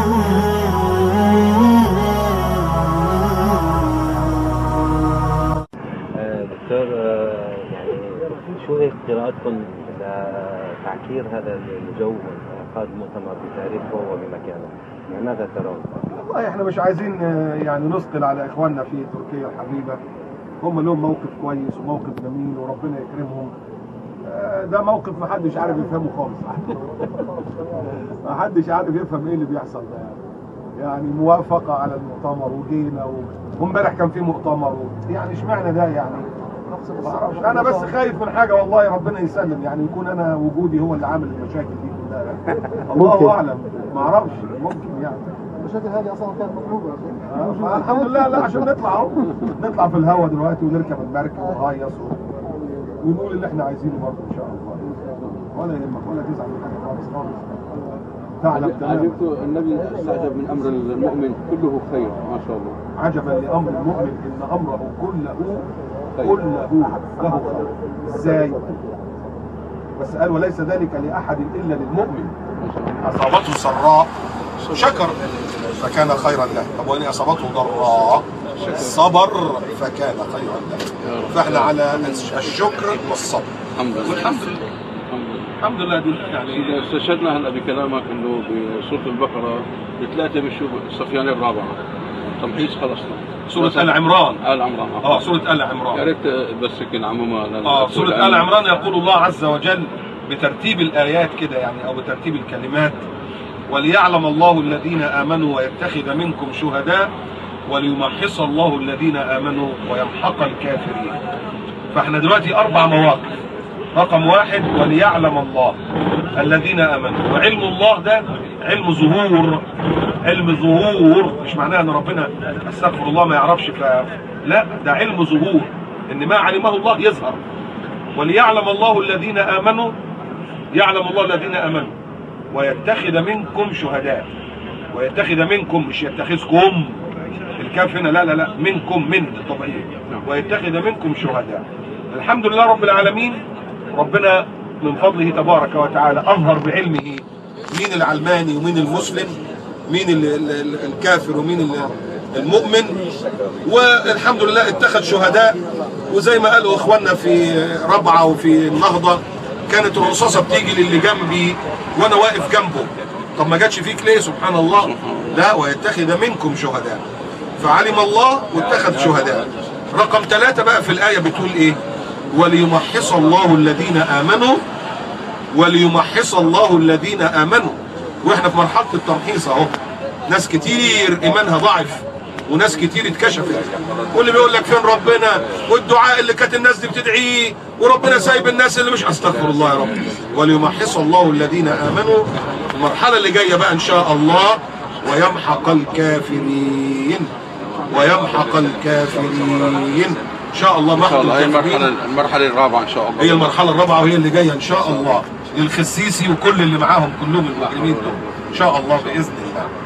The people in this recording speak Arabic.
دكتور، يعني شو هيك قراءتكم لتعكير هذا الجو وانعقاد مؤتمر بتاريخه وبمكانه؟ يعني ماذا ترون؟ والله احنا مش عايزين يعني نثقل على اخواننا في تركيا الحبيبه، هم لهم موقف كويس وموقف جميل وربنا يكرمهم. ده موقف ما حدش عارف يفهمه خالص. ما حدش عارف يفهم ايه اللي بيحصل ده يعني موافقه على المؤتمر وجينا وامبارح كان في مؤتمر يعني اشمعنى ده يعني؟ انا بس خايف من حاجه والله، ربنا يسلم يعني يكون انا وجودي هو اللي عامل المشاكل دي كلها. الله اعلم، ما اعرفش، ممكن يعني المشاكل هذه اصلا كانت مطلوبه. الحمد لله. لا عشان نطلع اهو، نطلع في الهواء دلوقتي ونركب المركب ونهيص ونقول اللي احنا عايزينه برضه ان شاء الله. ولا يهمك ولا تزعل من حاجه خالص خالص. عجبت النبي استعجب من امر المؤمن كله خير ما شاء الله. عجبا لامر المؤمن ان امره كله له خير. ازاي؟ بس قال وليس ذلك لاحد الا للمؤمن. اصابته سراء شكر فكان خيرا له، طب وان اصابته ضراء صبر فكان خيرا له. فاحنا على الشكر والصبر. الحمد لله. الحمد لله دي يعني استشهدنا هلا بكلامك انه بسوره البقره بثلاثه بنشوف الصفيان الرابعه تمحيص خلصنا. سورة آل عمران. آل عمران. سورة آل عمران. يا ريت بس يمكن عموما. سورة آل عمران يقول الله عز وجل بترتيب الآيات كده يعني، أو بترتيب الكلمات: وليعلم الله الذين آمنوا ويتخذ منكم شهداء وليمحص الله الذين آمنوا ويمحق الكافرين. فاحنا دلوقتي 4 مواقف. رقم 1 وليعلم الله الذين آمنوا، وعلم الله ده علم ظهور. علم ظهور مش معناه ان ربنا استغفر الله ما يعرفش، لا، ده علم ظهور، ان ما علمه الله يظهر. وليعلم الله الذين آمنوا، يعلم الله الذين آمنوا ويتخذ منكم شهداء. ويتخذ منكم، مش يتخذكم، الكاف هنا لا منكم، من الطبيعية. ويتخذ منكم شهداء. الحمد لله رب العالمين، ربنا من فضله تبارك وتعالى أظهر بعلمه مين العلماني ومين المسلم، مين الكافر ومين المؤمن. والحمد لله اتخذ شهداء. وزي ما قالوا اخواننا في ربعه وفي النهضه، كانت الرصاصه بتيجي للي جنبي وانا واقف جنبه. طب ما جاتش فيك ليه؟ سبحان الله. لا، ويتخذ منكم شهداء، فعلم الله واتخذ شهداء. رقم 3 بقى في الايه بتقول ايه؟ وليمحص الله الذين امنوا. وليمحص الله الذين امنوا. واحنا في مرحله التمحيص اهو. ناس كتير ايمانها ضعف وناس كتير اتكشفت، واللي بيقول لك فين ربنا، والدعاء اللي كانت الناس دي بتدعيه، وربنا سايب الناس اللي مش، استغفر الله يا رب. وليمحص الله الذين امنوا. المرحله اللي جايه بقى ان شاء الله ويمحق الكافرين. ويمحق الكافرين ان شاء الله. ان شاء الله هي المرحله الرابعه ان شاء الله. هي المرحله الرابعه وهي اللي جايه ان شاء الله للخسيسي وكل اللي معاهم كلهم المجرمين دول ان شاء الله باذن الله.